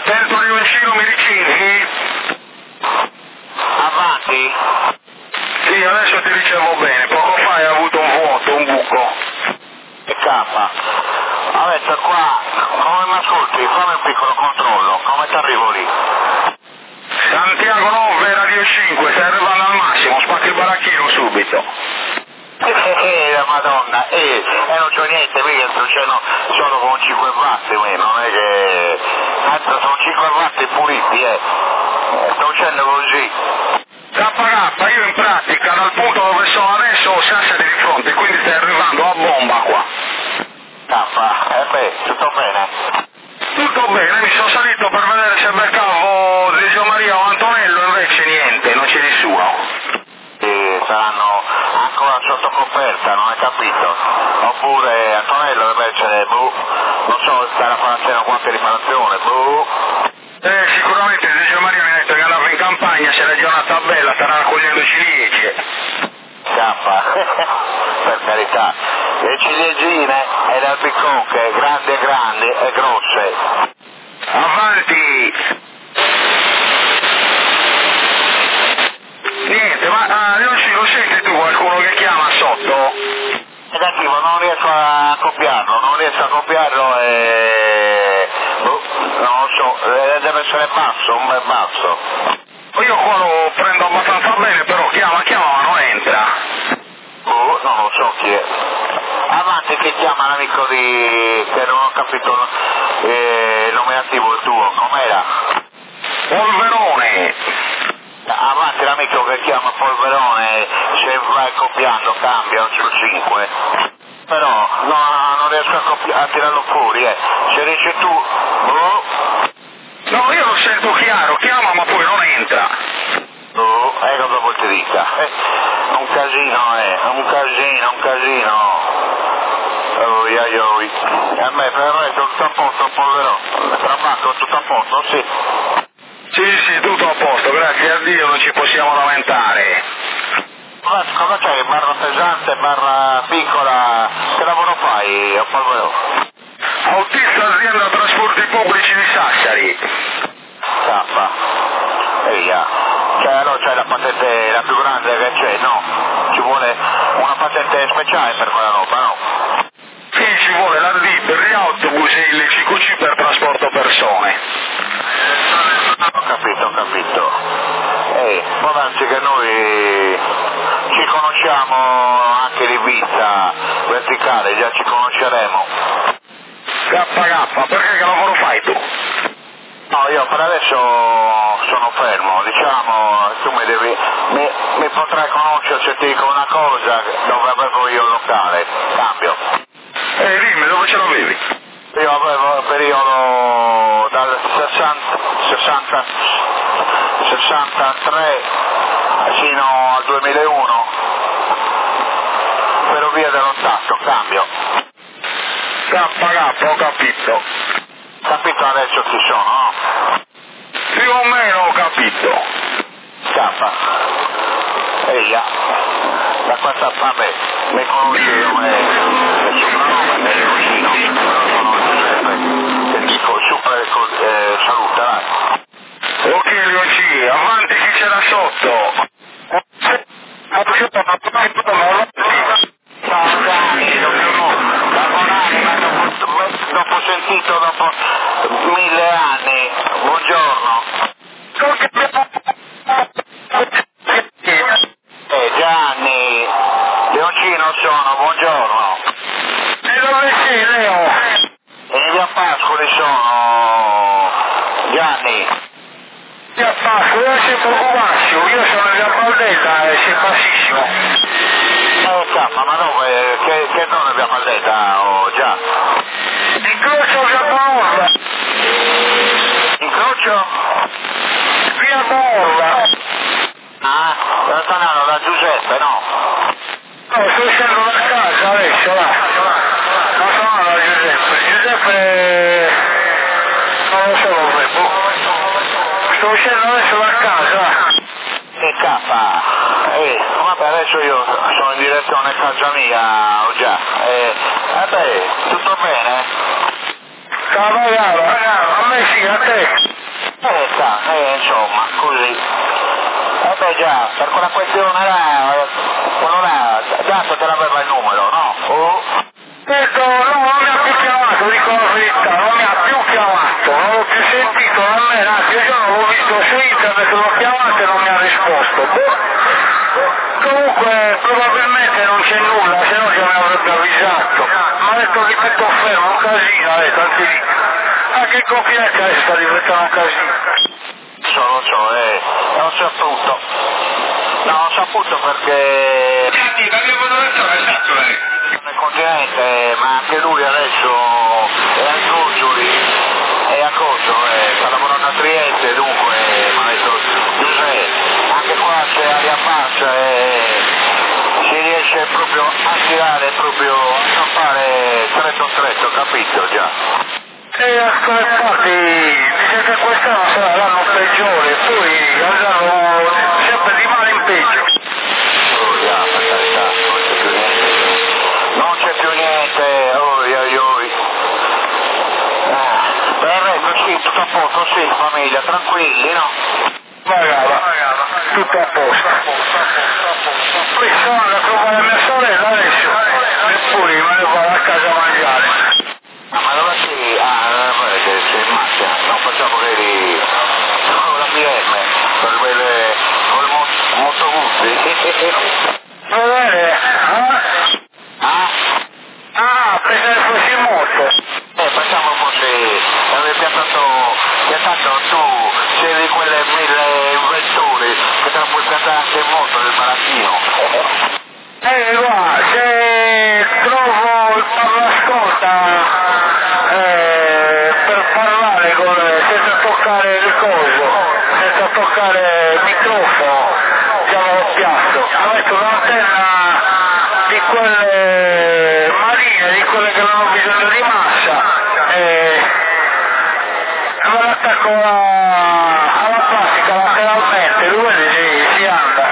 Attento Leoncino, mi ricevi? Avanti? Sì, adesso ti ricevo bene, poco fa hai avuto un vuoto, un buco. E K. Adesso qua, come mi ascolti? Fammi un piccolo controllo, come ti arrivo lì? Santiago 9, Radio 5, stai arrivando al massimo, spacchi il baracchino subito. La madonna, non c'ho niente, mica sto facendo solo con 5 watt, non è che... Anzi, sono 5 watt puliti, sto facendo così. KK, io in pratica dal punto dove sono adesso ho Sassari di fronte, quindi stai arrivando a bomba qua. Tutto bene? Tutto bene, mi sono salito per vedere se beccavo Zio Maria o Antonello, invece niente, non c'è nessuno. Saranno ancora sotto coperta, non hai capito? Oppure Antonello deve essere, non so, starà facendo qualche riparazione, Sicuramente Zio Maria mi ha detto che andava in campagna, se la giornata bella, starà raccogliendo ciliegie. Per carità, le ciliegine e le albicocche, grandi e grosse. Avanti! Niente, ma Leoncino, senti tu qualcuno che chiama sotto? Negativo, non riesco a copiarlo e... non lo so, deve essere basso, un bel basso. Io qua lo prendo abbastanza bene, però chiama, ma non entra. Non lo so chi è. Avanti, che chiama l'amico che non ho capito il nominativo il tuo, com'era? Polverone! Avanti l'amico che chiama Polverone, se vai copiando cambia su 5. Però non riesco a tirarlo fuori, Se riesci tu, No, io lo sento chiaro, chiama ma poi non entra. Cosa vuol ti dica? Un casino. A me per il resto tutto a posto, Polverone. Trabacco tutto a posto, sì. Sì, tutto a posto, grazie a Dio non ci possiamo lamentare. Cosa c'è? Barra pesante, barra piccola? Che lavoro fai a Polverone? Autista azienda trasporti pubblici di Sassari. Allora c'è la patente la più grande che c'è, no? Ci vuole una patente speciale per quella roba, no? Sì, ci vuole la DIP, gli autobus e il 5C per trasporto persone. Ho capito. Può darsi che noi ci conosciamo anche di vista verticale, già ci conosceremo. KK, perché che lavoro fai tu? No, io per adesso sono fermo, diciamo, tu mi potrai conoscere se ti dico una cosa dove avevo io il locale, cambio. Dimmi, dove ce l'avevi? Io avevo il periodo dal 63 fino al 2001, ferrovia dello Stato, cambio. KK, ho capito. Capito adesso chi sono, no? Più o meno ho capito. Da questa parte mi conosci come il soprannome è Leoncino, sono Giuseppe, che dico super salute, dai. Ok Leoncino, avanti chi c'era sotto. Dopo sentito dopo 1000 anni, buongiorno. Gianni, Leoncino sono, buongiorno. E dove sei Leo? In via Pascoli sono, Gianni. Via Pascoli, io sembro Cubaccio, io sono via Valdetta e sei bassissimo. Ma dove, che zona via Valdetta, già? Incrocio via Borla. Incrocio? Via Borla. Sto tornando da Giuseppe, no? No, sto uscendo da casa adesso, va. Non sono da Giuseppe, non lo so dove, sto uscendo adesso da casa, va. Vabbè, adesso io sono in direzione a casa mia, già. Tutto bene? Ciao, a me sì, a te. già, per quella questione là, quello là, tanto te l'aveva il numero, no? Detto, no, non mi ha più chiamato, dico la verità, non mi ha più chiamato, non l'ho più sentito da me, anzi io non l'ho visto su internet, l'ho chiamato e non mi ha risposto. Comunque probabilmente non c'è nulla, se no già mi avrebbe avvisato. Ma ha detto ripeto fermo, un casino, ha detto, anche lì. Anche il confidenza adesso sta diventando un casino. Lo so appunto. No, ho saputo perché... Senti, la mia moderazione, esatto lei. Nel continente, ma anche lui adesso è al Giugiuri, è a Coso, sta lavorando a Trieste, dunque, mi ha detto, Giuseppe, anche qua c'è aria pazza e si riesce proprio a tirare, proprio a scappare stretto, capito già? Infatti, dice che quest'anno sarà l'anno peggiore, poi andranno sempre di male in peggio. Per carità, non c'è più niente, per il resto sì, tutto a posto, sì, famiglia, tranquilli, no? Magari, tutto a posto. Poi sono a trovare mia sorella adesso, eppure me ne vado a casa a mangiare. Ma dove sei? Che sei in macchina, non facciamo che eri con la BM, col motoguzzi. Va bene? Pensare fosse in moto. Facciamo così, piantato tu sei di quelle 1000 inventori che te la puoi piantare anche in moto nel barattino. Va, se trovo il parlascolta per parlare senza toccare il coso, senza toccare il microfono, già l'ho piazzo. Ho messo un'antenna di quelle marine, di quelle che non hanno bisogno di massa, e me l'attacco alla plastica lateralmente, lui vede si anda.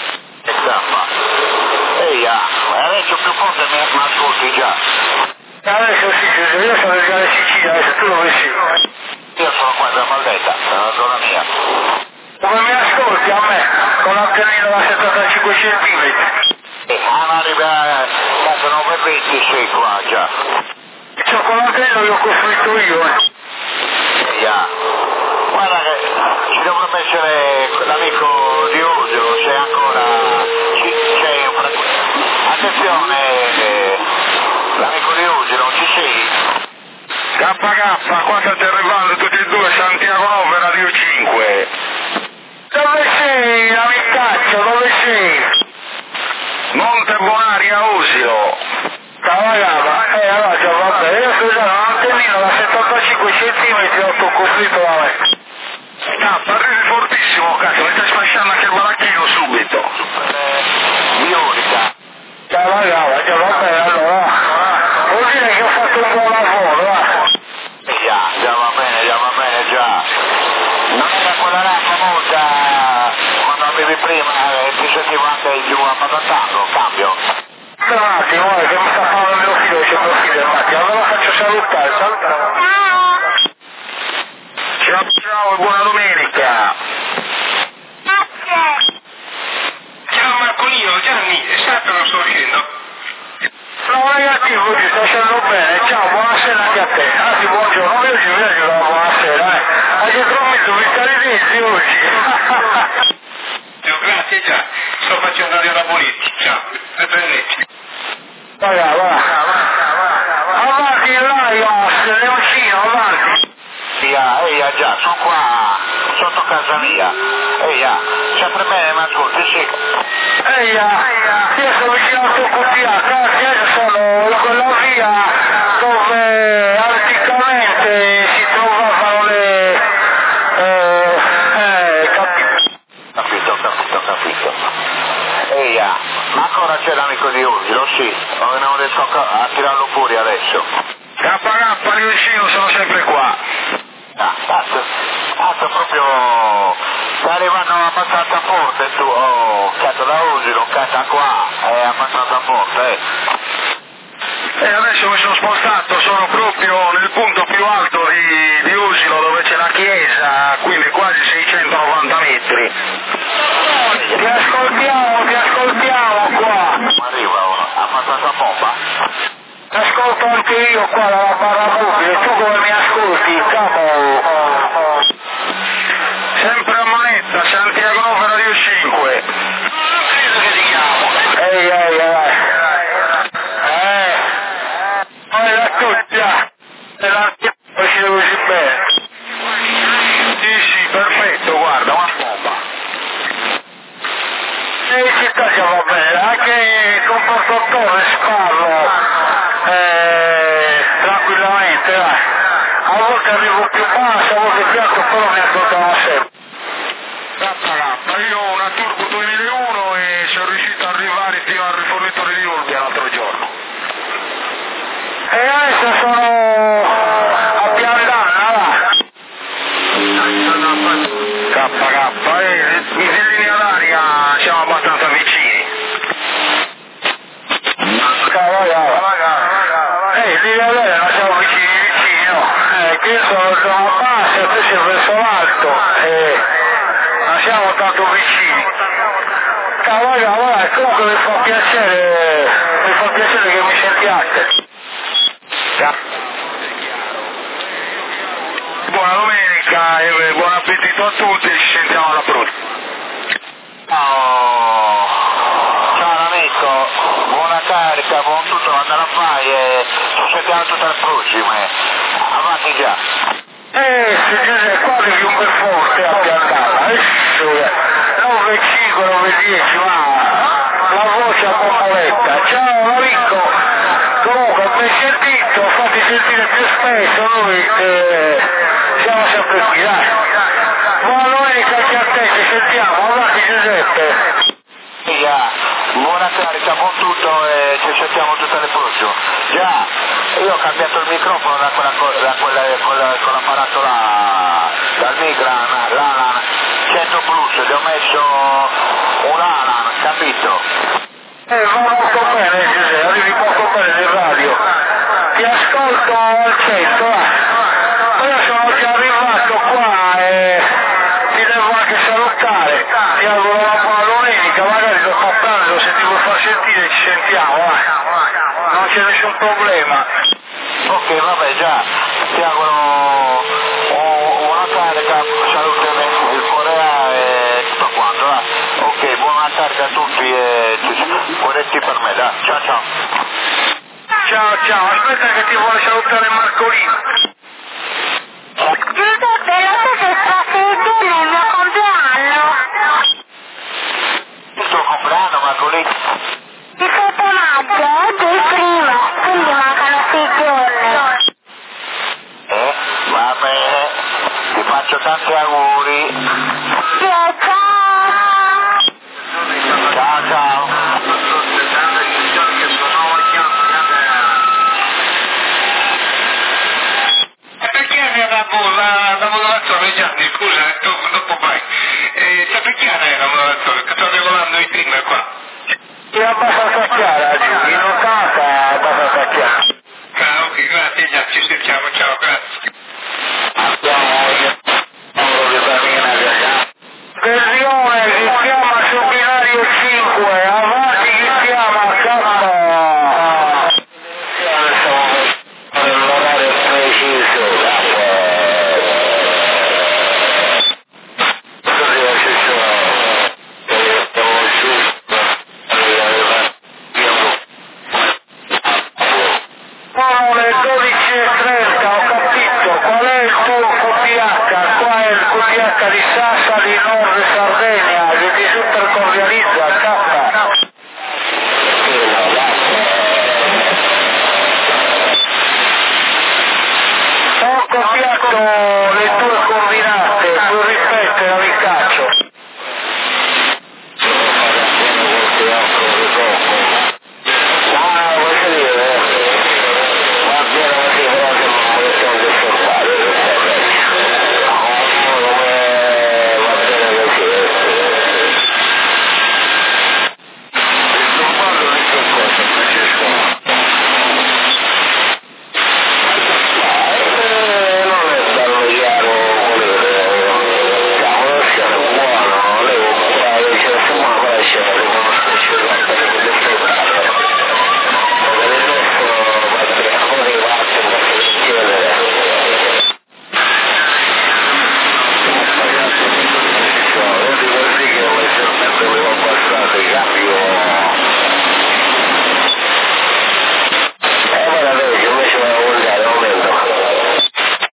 Adesso più forte mi ascolti già. Adesso sì, io sono già in Sicilia, adesso tu dove sei? Io sono qua da Maldetta, nella zona mia. Come mi ascolti a me? Con l'antennina da 75 centimetri. Cazzo 920 sei qua già. C'ho con l'antennina l'ho costruito io. Guarda che ci dovrebbe essere l'amico di Osio, se ancora c'è un attenzione, l'amico di Osio, non ci sei? KK, qua state arrivando tutti e due, Santiago 9, Radio 5. Dove sei, amicaccio, dove sei? Monte Bonaria, Osio. Cavagava, allora già vabbè, io sto usando un'antennina da 75 centimetri, ho costruito da me. Arrivi fortissimo, cazzo, mi stai sfasciando anche il baracchino subito. Biolica. Cavagava, già vabbè, allora. Vuol dire che ho fatto un buon lavoro, va. Già va bene, già. Non era quella là famosa quando avevi prima, ti sentivo anche giù a Patatango, cambio. Un attimo, che mi sta parlando mio figlio, c'è mio figlio, un attimo, allora faccio salutare. Ciao e buona domenica. Ciao Marcolino, Gianni, esatto, non sto uscendo. No, negativo, ti sto uscendo bene, ciao, buonasera anche a te. Anzi, buongiorno, io ci vedo la buonasera, Anche prometto, mi stai dentro oggi. Grazie, già, sto facendo arrivare la Bonetti, ciao, e prendete. Va. Avanti, Lions, Leoncino, avanti. Già, sono qua, sotto casa mia. Sempre bene, ma ascolti, sì. Io sono vicino al tuo QTA, io sono in quella via dove anticamente si trovavano le... Capito. Ma ancora c'è l'amico di Urgilo, sì, non riesco a tirarlo fuori adesso. KK, Leoncino, sono sempre qua. Cazzo, proprio sta arrivando abbastanza forte tu, cazzo da Urgilo, cazzo qua, è abbastanza forte, Adesso mi sono spostato, sono proprio nel punto più alto di Usilo dove c'è la chiesa, quindi quasi 690 metri. la tua bomba? Ascolto anche io qua dalla barra mobile, tu come mi ascolti? Capo? Sempre a manetta, Santiago Nova Radio 5. Credo che ti chiamo. Ehi. Poi la cuccia, e la ci devo così bene. Sì, perfetto, guarda, una bomba. In città già va bene, anche con Porto Torres parlo tranquillamente, dai. A volte arrivo più basso, a volte più alto, però mi ascoltano sempre. Io ho una Turbo 2001 e sono riuscito ad arrivare fino al rifornitore di Olbia l'altro giorno. E adesso sono a Piandanna, là. K, in linea d'aria siamo abbastanza vicini. Lì da lei non siamo vicini, no? Che io sono zona bassa e tu sei verso l'alto e non siamo tanto vicini. Guarda, comunque mi fa piacere che mi sentiate. Buona domenica e buon appetito a tutti e ci sentiamo alla prossima. Ciao amico, buona carica, buon tutto, andare a fare e ci sentiamo tutte le prossime. Avanti già. Sì, qua devi un bel forte a Piandanna, adesso 9,5, 9,10, ma la voce a bomboletta. Ciao amico, comunque ben sentito, fatti sentire più spesso, noi siamo sempre qui, dai. Buona domenica anche a te, ci sentiamo, avanti Giuseppe. Buona carica, buon tutto e ci sentiamo tutte le prossime. Già, io ho cambiato il microfono da con l'apparato là, dal Migran, l'Alan 100 Plus, gli ho messo un Alan, capito? Va molto bene Giuseppe, arrivi molto bene nel radio. Ti ascolto al 100, io sono già arrivato qua e ti devo anche salutare, ti auguro una buona domenica, magari dopo a pranzo se ti vuoi far sentire ci sentiamo, non c'è nessun problema. Ok, vabbè, già, ti auguro buona carica, salute il Corea e tutto quanto, ok, buona carica a tutti e corretti per me, dai, ciao. Ciao, aspetta che ti vuole salutare Marcolino. Giuseppe, lo so che tra 6 giorni è il mio compleanno. Il tuo compleanno, Marcolino? Il 7 maggio, oggi è il primo, quindi mancano 6 giorni. Va bene, ti faccio tanti auguri. Ciao. Ciao. E perché la modulazione Gianni, scusa, dopo vai. Sapete chi era